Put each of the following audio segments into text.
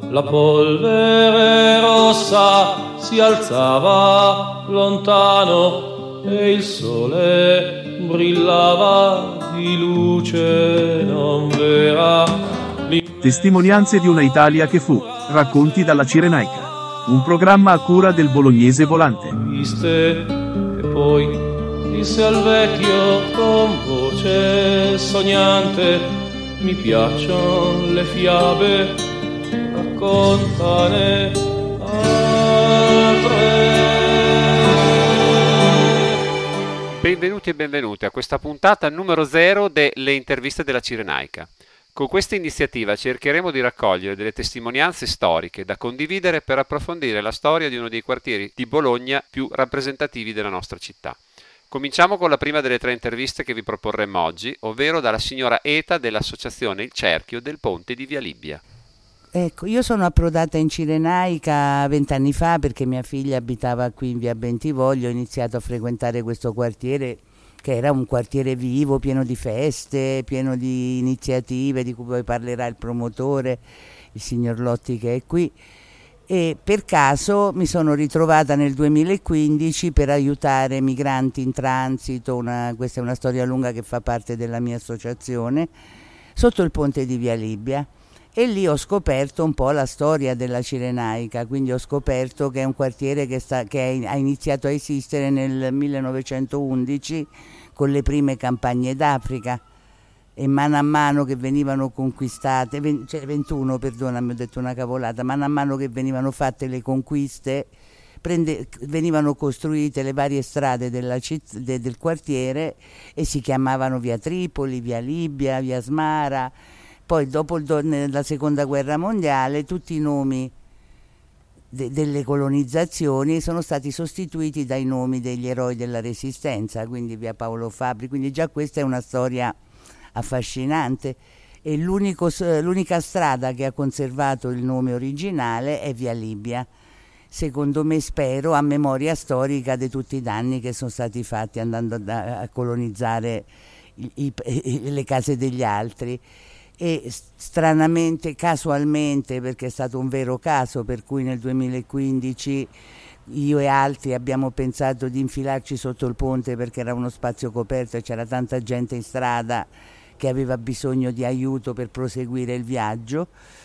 la polvere rossa si alzava lontano e il sole brillava di luce non vera. Testimonianze di una Italia che fu, racconti dalla Cirenaica. Un programma a cura del Bolognese Volante. E poi disse al vecchio con voce sognante: mi piacciono le fiabe, raccontane altre. Benvenuti e benvenute a questa puntata numero 0 delle interviste della Cirenaica. Con questa iniziativa cercheremo di raccogliere delle testimonianze storiche da condividere per approfondire la storia di uno dei quartieri di Bologna più rappresentativi della nostra città. Cominciamo con la prima delle 3 interviste che vi proporremo oggi, ovvero dalla signora Eta dell'associazione Il Cerchio del Ponte di Via Libia. Ecco, io sono approdata in Cirenaica 20 anni fa perché mia figlia abitava qui in via Bentivoglio. Ho iniziato a frequentare questo quartiere che era un quartiere vivo, pieno di feste, pieno di iniziative di cui poi parlerà il promotore, il signor Lotti, che è qui. E per caso mi sono ritrovata nel 2015 per aiutare migranti in transito, questa è una storia lunga che fa parte della mia associazione, sotto il ponte di Via Libia. E lì ho scoperto un po' la storia della Cirenaica, quindi ho scoperto che è un quartiere che ha iniziato a esistere nel 1911 con le prime campagne d'Africa, e mano a mano che venivano conquistate, 21, perdonami, ho detto una cavolata, mano a mano che venivano fatte le conquiste, venivano costruite le varie strade del quartiere e si chiamavano via Tripoli, via Libia, via Smara. Poi dopo la seconda guerra mondiale tutti i nomi delle colonizzazioni sono stati sostituiti dai nomi degli eroi della Resistenza, quindi via Paolo Fabri, quindi già questa è una storia affascinante. E l'unica strada che ha conservato il nome originale è via Libia, secondo me, spero, a memoria storica di tutti i danni che sono stati fatti andando a colonizzare le case degli altri. E stranamente, casualmente, perché è stato un vero caso per cui nel 2015 io e altri abbiamo pensato di infilarci sotto il ponte perché era uno spazio coperto e c'era tanta gente in strada che aveva bisogno di aiuto per proseguire il viaggio,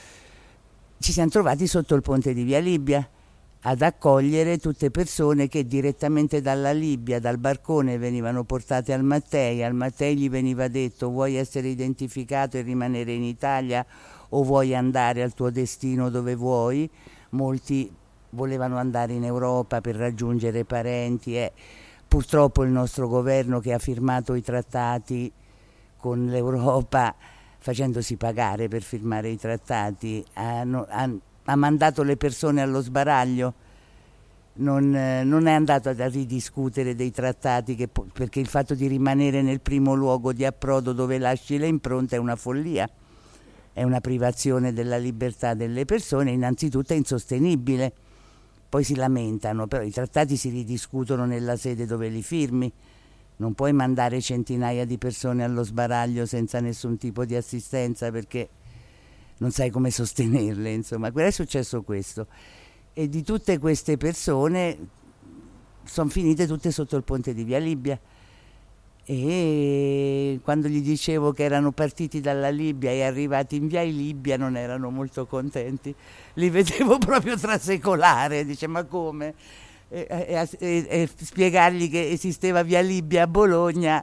ci siamo trovati sotto il ponte di Via Libia ad accogliere tutte persone che direttamente dalla Libia, dal barcone, venivano portate al Mattei. Al Mattei gli veniva detto: vuoi essere identificato e rimanere in Italia o vuoi andare al tuo destino dove vuoi? Molti volevano andare in Europa per raggiungere parenti e purtroppo il nostro governo, che ha firmato i trattati con l'Europa facendosi pagare per firmare i trattati, ha mandato le persone allo sbaraglio, non è andato a ridiscutere dei trattati, perché il fatto di rimanere nel primo luogo di approdo dove lasci le impronte è una follia, è una privazione della libertà delle persone, innanzitutto è insostenibile. Poi si lamentano, però i trattati si ridiscutono nella sede dove li firmi. Non puoi mandare centinaia di persone allo sbaraglio senza nessun tipo di assistenza perché non sai come sostenerle, insomma. È successo questo. E di tutte queste persone sono finite tutte sotto il ponte di Via Libia. E quando gli dicevo che erano partiti dalla Libia e arrivati in Via Libia non erano molto contenti. Li vedevo proprio trasecolare, dice: ma come? E spiegargli che esisteva Via Libia a Bologna.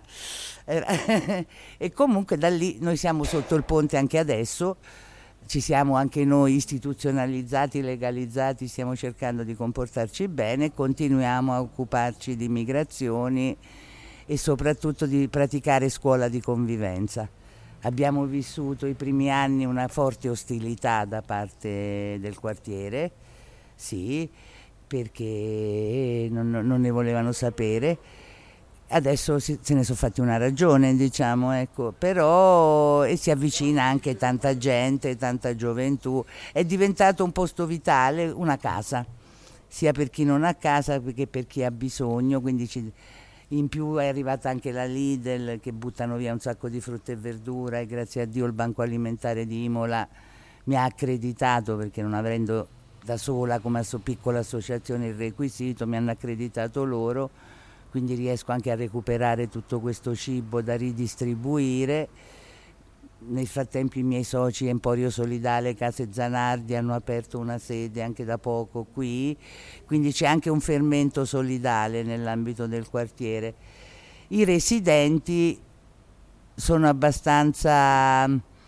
E comunque da lì noi siamo sotto il ponte anche adesso. Ci siamo anche noi istituzionalizzati, legalizzati, stiamo cercando di comportarci bene, continuiamo a occuparci di migrazioni e soprattutto di praticare scuola di convivenza. Abbiamo vissuto i primi anni una forte ostilità da parte del quartiere, sì, perché non ne volevano sapere. Adesso se ne sono fatti una ragione, diciamo, ecco, però si avvicina anche tanta gente, tanta gioventù, è diventato un posto vitale, una casa, sia per chi non ha casa che per chi ha bisogno, quindi in più è arrivata anche la Lidl che buttano via un sacco di frutta e verdura e grazie a Dio il Banco Alimentare di Imola mi ha accreditato, perché non avendo da sola come piccola associazione il requisito, mi hanno accreditato loro, quindi riesco anche a recuperare tutto questo cibo da ridistribuire. Nel frattempo i miei soci Emporio Solidale Case Zanardi hanno aperto una sede anche da poco qui, quindi c'è anche un fermento solidale nell'ambito del quartiere. I residenti sono abbastanza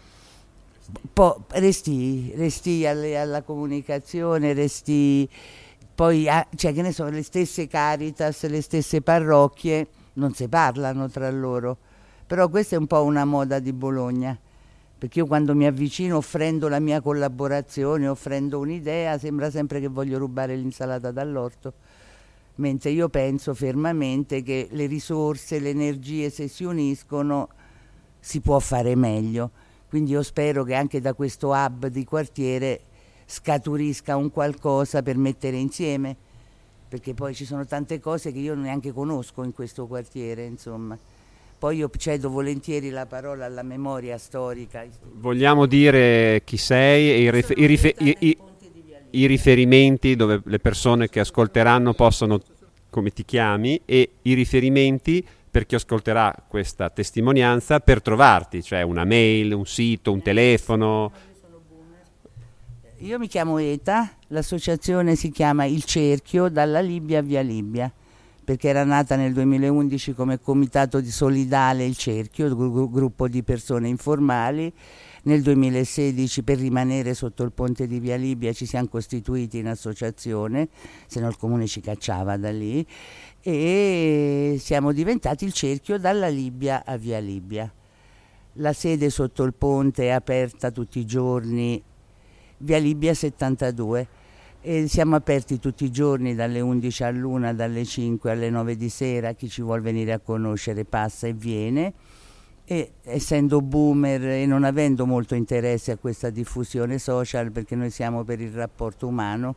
resti alla comunicazione, resti poi cioè, che ne so, le stesse Caritas, le stesse parrocchie non si parlano tra loro, però questa è un po' una moda di Bologna, perché io quando mi avvicino offrendo la mia collaborazione, offrendo un'idea, sembra sempre che voglio rubare l'insalata dall'orto, mentre io penso fermamente che le risorse, le energie, se si uniscono si può fare meglio. Quindi io spero che anche da questo hub di quartiere scaturisca un qualcosa per mettere insieme, perché poi ci sono tante cose che io neanche conosco in questo quartiere, insomma. Poi io cedo volentieri la parola alla memoria storica. Vogliamo dire chi sei e i riferimenti dove le persone che ascolteranno possono, come ti chiami, e i riferimenti per chi ascolterà questa testimonianza per trovarti, cioè una mail, un sito, un telefono. Io mi chiamo Eta, l'associazione si chiama Il Cerchio, dalla Libia a Via Libia, perché era nata nel 2011 come comitato di solidale Il Cerchio, gruppo di persone informali. Nel 2016, per rimanere sotto il ponte di Via Libia, ci siamo costituiti in associazione, se no il comune ci cacciava da lì, e siamo diventati Il Cerchio dalla Libia a Via Libia. La sede sotto il ponte è aperta tutti i giorni, Via Libia 72, e siamo aperti tutti i giorni dalle 11 all'1, dalle 5 alle 9 di sera. Chi ci vuol venire a conoscere passa e viene, e essendo boomer e non avendo molto interesse a questa diffusione social, perché noi siamo per il rapporto umano,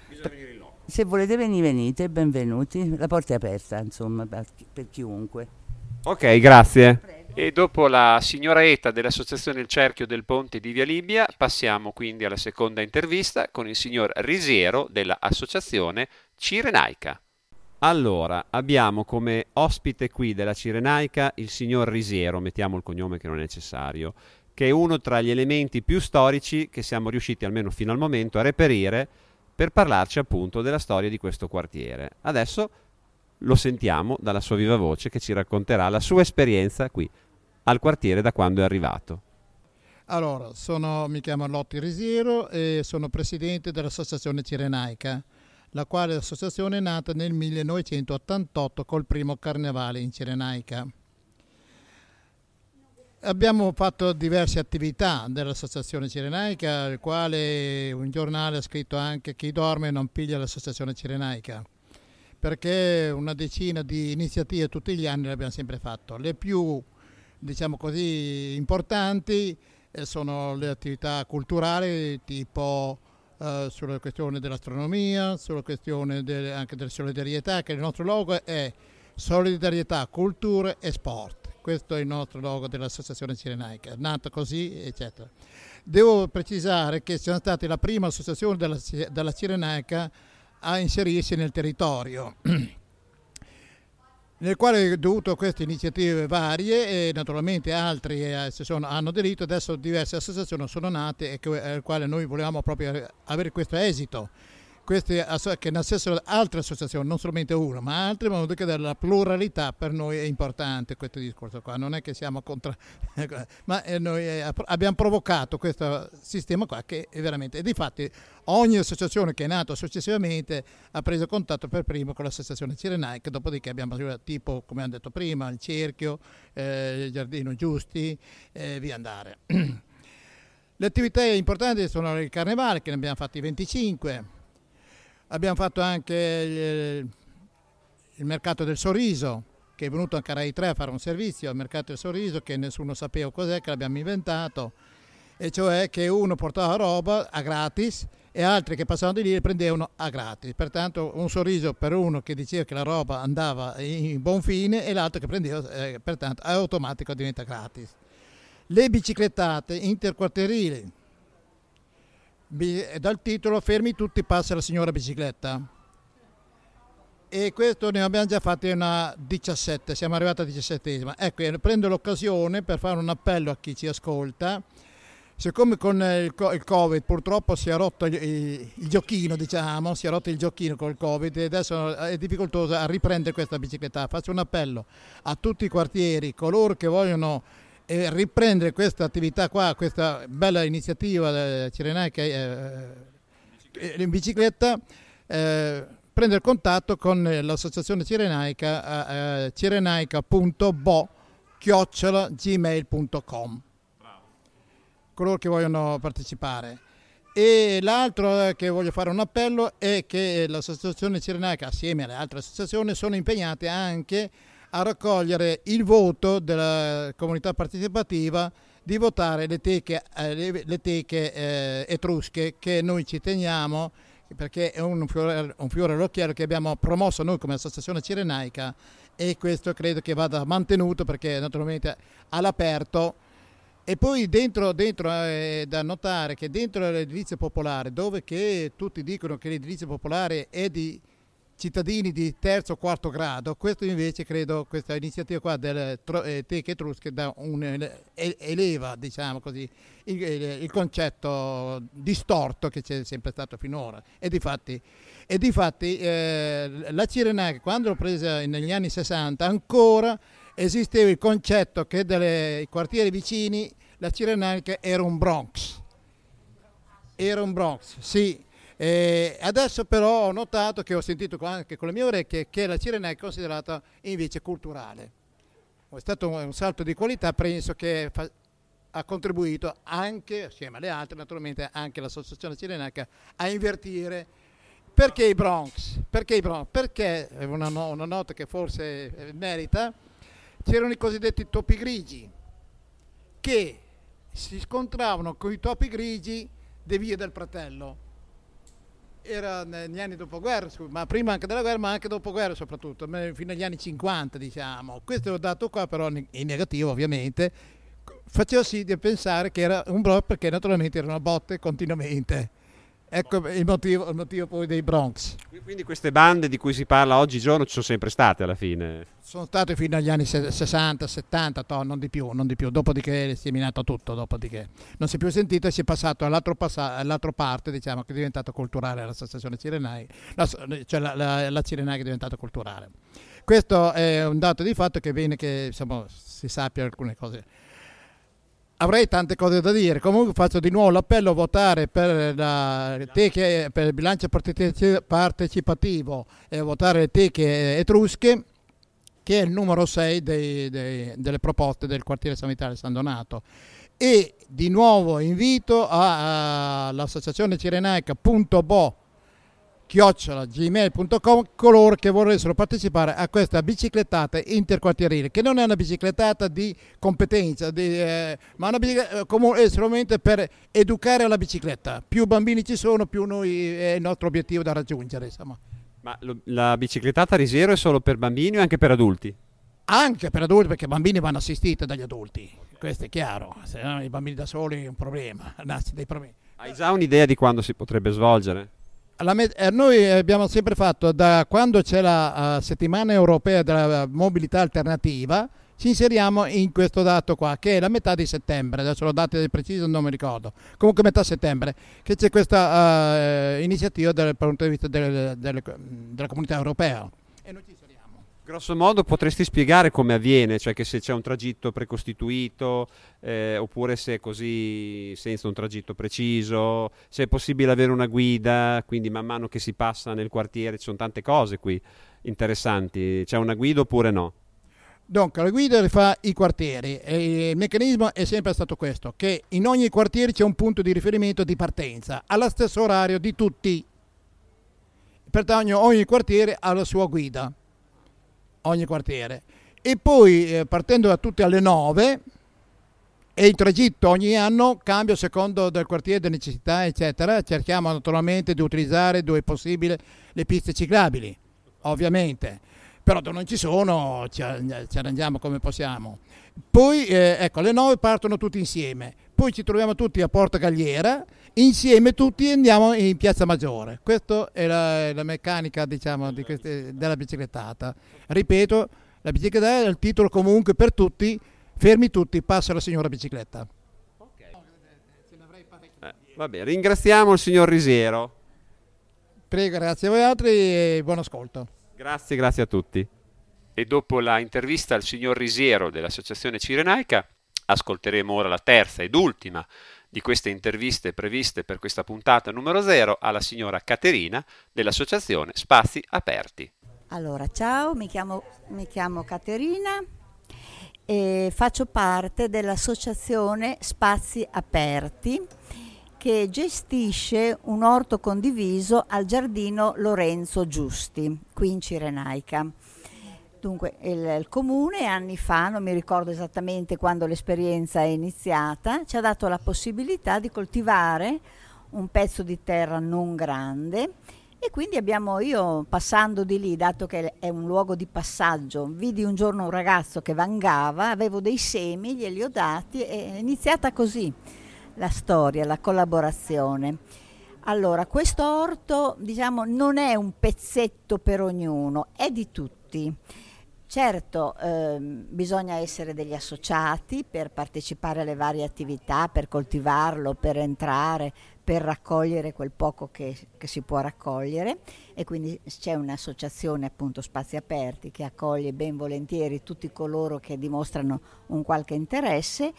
se volete venite, benvenuti, la porta è aperta, insomma, per chiunque. Ok, grazie. Prego. E dopo la signora Eta dell'associazione Il Cerchio del Ponte di Via Libia, passiamo quindi alla seconda intervista con il signor Risiero dell'associazione Cirenaica. Allora, abbiamo come ospite qui della Cirenaica il signor Risiero, mettiamo il cognome che non è necessario, che è uno tra gli elementi più storici che siamo riusciti almeno fino al momento a reperire per parlarci appunto della storia di questo quartiere. Adesso lo sentiamo dalla sua viva voce che ci racconterà la sua esperienza qui al quartiere da quando è arrivato. Allora, mi chiamo Lotti Risiero e sono presidente dell'associazione Cirenaica, la quale associazione è nata nel 1988 col primo carnevale in Cirenaica. Abbiamo fatto diverse attività dell'associazione Cirenaica, il quale un giornale ha scritto anche chi dorme non piglia l'associazione Cirenaica, perché una decina di iniziative tutti gli anni le abbiamo sempre fatto. Le più, diciamo così, importanti sono le attività culturali, tipo sulla questione dell'astronomia, sulla questione anche della solidarietà, che il nostro logo è solidarietà, cultura e sport. Questo è il nostro logo dell'associazione Cirenaica, nato così, eccetera. Devo precisare che siamo stati la prima associazione della Cirenaica a inserirsi nel territorio, nel quale dovuto a queste iniziative varie e naturalmente altri hanno aderito. Adesso diverse associazioni sono nate e al quale noi volevamo proprio avere questo esito, che nascessero altre associazioni, non solamente una ma altre, ma che la pluralità per noi è importante. Questo discorso qua non è che siamo contro ma noi abbiamo provocato questo sistema qua che è veramente, e difatti ogni associazione che è nata successivamente ha preso contatto per primo con l'associazione Cirenaica, dopodiché abbiamo tipo, come hanno detto prima, il Cerchio, il Giardino Giusti, via andare. Le attività importanti sono il Carnevale, che ne abbiamo fatti 25. Abbiamo fatto anche il Mercato del Sorriso, che è venuto anche a Rai 3 a fare un servizio al Mercato del Sorriso, che nessuno sapeva cos'è, che l'abbiamo inventato, e cioè che uno portava roba a gratis e altri che passavano di lì le prendevano a gratis. Pertanto un sorriso per uno che diceva che la roba andava in buon fine e l'altro che prendeva, pertanto automatico diventa gratis. Le biciclettate interquartierili, dal titolo Fermi tutti, passa la signora bicicletta. E questo ne abbiamo già fatti una 17, siamo arrivati alla 17esima. Ecco, prendo l'occasione per fare un appello a chi ci ascolta. Siccome con il Covid purtroppo si è rotto il giochino, diciamo, si è rotto il giochino con il Covid e adesso è difficoltoso a riprendere questa bicicletta. Faccio un appello a tutti i quartieri, coloro che vogliono riprendere questa attività qua, questa bella iniziativa cirenaica in bicicletta, prendere contatto con l'associazione cirenaica a cirenaica.bo@gmail.com, coloro che vogliono partecipare. E l'altro che voglio fare un appello è che l'associazione cirenaica assieme alle altre associazioni sono impegnate anche a raccogliere il voto della comunità partecipativa di votare le teche etrusche, che noi ci teniamo perché è un fiore all'occhiello che abbiamo promosso noi come associazione cirenaica, e questo credo che vada mantenuto perché naturalmente all'aperto. E poi dentro è da notare che dentro l'edilizia popolare, dove che tutti dicono che l'edilizia popolare è di cittadini di terzo o quarto grado, questo invece credo, questa iniziativa qua delle teche etrusche eleva, diciamo così, il concetto distorto che c'è sempre stato finora. E difatti la Cirenaica, quando l'ho presa negli anni 60, ancora esisteva il concetto che dai quartieri vicini la Cirenaica era un Bronx, sì. Adesso però ho notato, che ho sentito anche con le mie orecchie, che la Cirenaica è considerata invece culturale. È stato un salto di qualità, penso che ha contribuito anche, assieme alle altre naturalmente, anche l'associazione cirenaica a invertire. Perché i Bronx? Perché una nota che forse merita: c'erano i cosiddetti topi grigi che si scontravano con i topi grigi di Via del Pratello. Era negli anni dopoguerra, ma prima anche della guerra, ma anche dopoguerra soprattutto, fino agli anni 50, diciamo. Questo dato qua però in negativo ovviamente faceva sì di pensare che era un Bronx, perché naturalmente erano botte continuamente. Ecco il motivo poi dei Bronx. Quindi queste bande di cui si parla oggigiorno ci sono sempre state alla fine? Sono state fino agli anni 60, 70, non di più. Dopodiché si è minato tutto, dopodiché non si è più sentito e si è passato all'altra parte, diciamo, che è diventata culturale l'associazione cirenaica, cioè la cirenaica è diventata culturale. Questo è un dato di fatto che è bene che, insomma, si sappia alcune cose. Avrei tante cose da dire, comunque faccio di nuovo l'appello a votare per per il bilancio partecipativo e a votare le teche etrusche, che è il numero 6 delle proposte del quartiere sanitario San Donato. E di nuovo invito all'associazione cirenaica.bo@gmail.com coloro che vorressero partecipare a questa biciclettata interquartierile, che non è una biciclettata di competenza, ma una bicicletta è solamente per educare alla bicicletta. Più bambini ci sono, più è il nostro obiettivo da raggiungere, insomma. Ma la biciclettata Risiero è solo per bambini o anche per adulti? Anche per adulti, perché i bambini vanno assistiti dagli adulti, questo è chiaro, se no i bambini da soli è un problema, nasce dei problemi. Hai già un'idea di quando si potrebbe svolgere? Noi abbiamo sempre fatto, da quando c'è la settimana europea della mobilità alternativa, ci inseriamo in questo dato qua, che è la metà di settembre, adesso le date precise non mi ricordo, comunque metà settembre, che c'è questa iniziativa dal punto di vista della comunità europea. E noi ci inseriamo. Grosso modo potresti spiegare come avviene, cioè che se c'è un tragitto precostituito oppure se è così senza un tragitto preciso, se è possibile avere una guida, quindi man mano che si passa nel quartiere ci sono tante cose qui interessanti, c'è una guida oppure no? Dunque la guida le fa i quartieri e il meccanismo è sempre stato questo, che in ogni quartiere c'è un punto di riferimento di partenza allo stesso orario di tutti, pertanto ogni quartiere ha la sua guida. Ogni quartiere, e poi partendo da tutte alle 9, e il tragitto ogni anno cambia a secondo del quartiere, delle necessità eccetera. Cerchiamo naturalmente di utilizzare dove è possibile le piste ciclabili, ovviamente, però dove non ci sono ci arrangiamo come possiamo. Poi ecco, alle 9 partono tutti insieme, poi ci troviamo tutti a Porta Galliera insieme tutti andiamo in Piazza Maggiore. Questa è la meccanica, diciamo, della biciclettata. Ripeto, la biciclettata è il titolo comunque per tutti, fermi tutti, passa la signora bicicletta. Va bene, ringraziamo il signor Risiero. Prego, grazie a voi altri e buon ascolto. Grazie a tutti. E dopo la intervista al signor Risiero dell'Associazione Cirenaica, ascolteremo ora la terza ed ultima di queste interviste previste per questa puntata numero 0 alla signora Caterina dell'Associazione Spazi Aperti. Allora, ciao, mi chiamo Caterina e faccio parte dell'Associazione Spazi Aperti che gestisce un orto condiviso al giardino Lorenzo Giusti, qui in Cirenaica. Dunque il comune anni fa, non mi ricordo esattamente quando l'esperienza è iniziata, ci ha dato la possibilità di coltivare un pezzo di terra non grande e quindi io passando di lì, dato che è un luogo di passaggio, vidi un giorno un ragazzo che vangava, avevo dei semi, glieli ho dati e è iniziata così la storia, la collaborazione. Allora, questo orto, diciamo, non è un pezzetto per ognuno, è di tutti. Certo, bisogna essere degli associati per partecipare alle varie attività, per coltivarlo, per entrare, per raccogliere quel poco che si può raccogliere e quindi c'è un'associazione appunto Spazi Aperti che accoglie ben volentieri tutti coloro che dimostrano un qualche interesse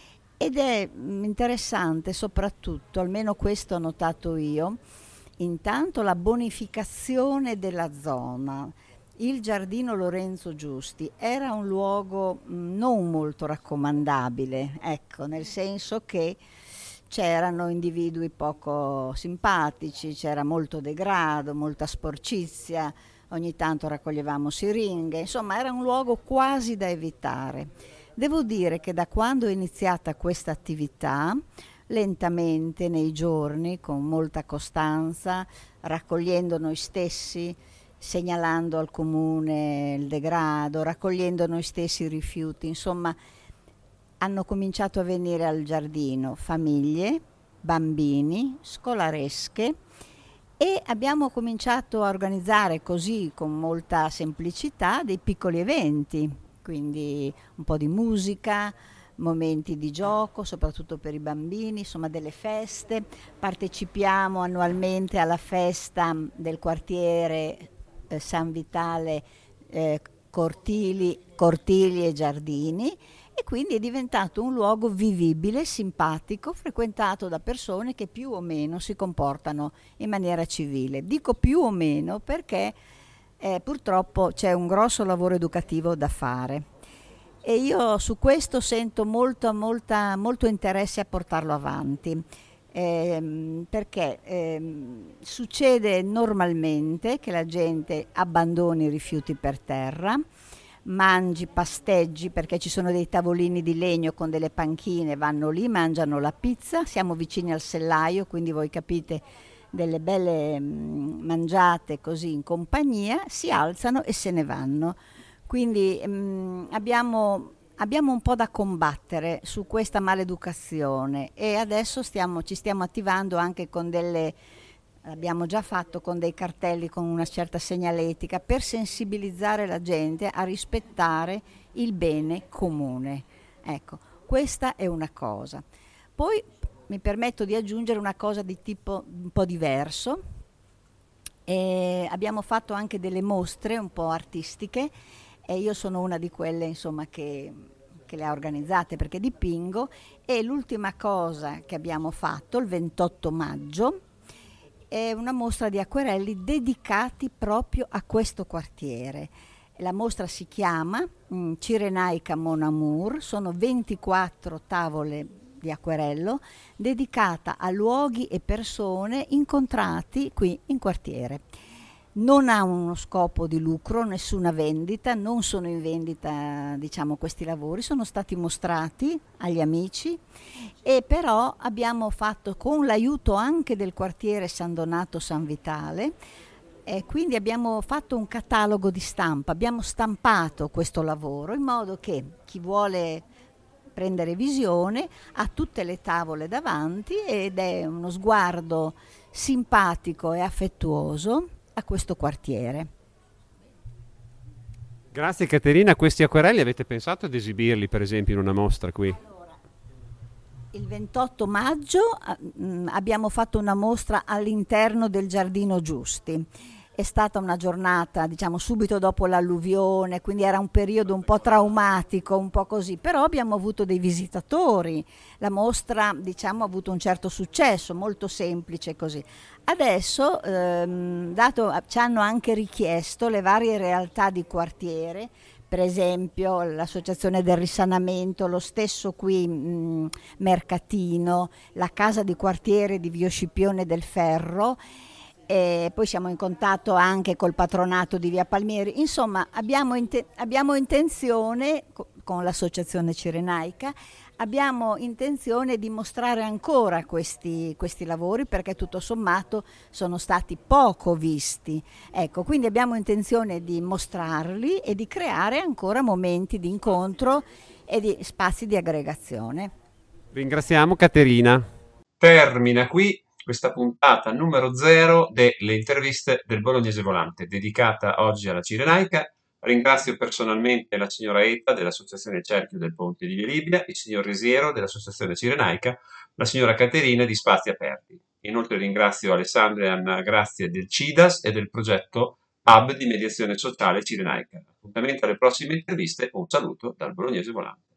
ed è interessante soprattutto, almeno questo ho notato io, intanto la bonificazione della zona. Il giardino Lorenzo Giusti era un luogo non molto raccomandabile, ecco, nel senso che c'erano individui poco simpatici, c'era molto degrado, molta sporcizia, ogni tanto raccoglievamo siringhe, insomma era un luogo quasi da evitare. Devo dire che da quando è iniziata questa attività, lentamente nei giorni, con molta costanza, raccogliendo noi stessi, segnalando al comune il degrado, raccogliendo noi stessi i rifiuti, insomma hanno cominciato a venire al giardino famiglie, bambini, scolaresche e abbiamo cominciato a organizzare così con molta semplicità dei piccoli eventi, quindi un po' di musica, momenti di gioco, soprattutto per i bambini, insomma delle feste. Partecipiamo annualmente alla festa del quartiere San Vitale, cortili e giardini e quindi è diventato un luogo vivibile, simpatico, frequentato da persone che più o meno si comportano in maniera civile. Dico più o meno perché purtroppo c'è un grosso lavoro educativo da fare e io su questo sento molto interesse a portarlo avanti. Perché succede normalmente che la gente abbandoni i rifiuti per terra, mangi, pasteggi, perché ci sono dei tavolini di legno con delle panchine, vanno lì, mangiano la pizza, siamo vicini al sellaio, quindi voi capite delle belle mangiate così in compagnia, si alzano e se ne vanno. Quindi abbiamo un po' da combattere su questa maleducazione e adesso ci stiamo attivando anche con l'abbiamo già fatto con dei cartelli con una certa segnaletica per sensibilizzare la gente a rispettare il bene comune. Ecco, questa è una cosa. Poi mi permetto di aggiungere una cosa di tipo un po' diverso. Abbiamo fatto anche delle mostre un po' artistiche e io sono una di quelle insomma che le ha organizzate perché dipingo e l'ultima cosa che abbiamo fatto il 28 maggio è una mostra di acquerelli dedicati proprio a questo quartiere. La mostra si chiama Cirenaica Mon Amour, sono 24 tavole di acquerello dedicata a luoghi e persone incontrati qui in quartiere. Non ha uno scopo di lucro, nessuna vendita, non sono in vendita diciamo questi lavori, sono stati mostrati agli amici e però abbiamo fatto con l'aiuto anche del quartiere San Donato San Vitale e quindi abbiamo fatto un catalogo di stampa, abbiamo stampato questo lavoro in modo che chi vuole prendere visione, ha tutte le tavole davanti ed è uno sguardo simpatico e affettuoso a questo quartiere. Grazie Caterina, questi acquerelli avete pensato ad esibirli per esempio in una mostra qui? Il 28 maggio abbiamo fatto una mostra all'interno del Giardino Giusti. È stata una giornata, diciamo, subito dopo l'alluvione, quindi era un periodo un po' traumatico, un po' così, però abbiamo avuto dei visitatori. La mostra, diciamo, ha avuto un certo successo, molto semplice così. Adesso, ci hanno anche richiesto le varie realtà di quartiere, per esempio l'associazione del risanamento, lo stesso qui Mercatino, la casa di quartiere di Via Scipione del Ferro, e poi siamo in contatto anche col patronato di Via Palmieri. Insomma, abbiamo intenzione, con l'associazione Cirenaica, abbiamo intenzione di mostrare ancora questi lavori, perché tutto sommato sono stati poco visti. Ecco, quindi abbiamo intenzione di mostrarli e di creare ancora momenti di incontro e di spazi di aggregazione. Ringraziamo Caterina. Termina qui questa puntata numero 0 delle interviste del Bolognese Volante, dedicata oggi alla Cirenaica. Ringrazio personalmente la signora Eta dell'Associazione Cerchio del Ponte di Via Libia, il signor Risiero dell'Associazione Cirenaica, la signora Caterina di Spazi Aperti. Inoltre ringrazio Alessandra e Anna Grazia del CIDAS e del progetto Hub di Mediazione Sociale Cirenaica. Appuntamento alle prossime interviste, un saluto dal Bolognese Volante.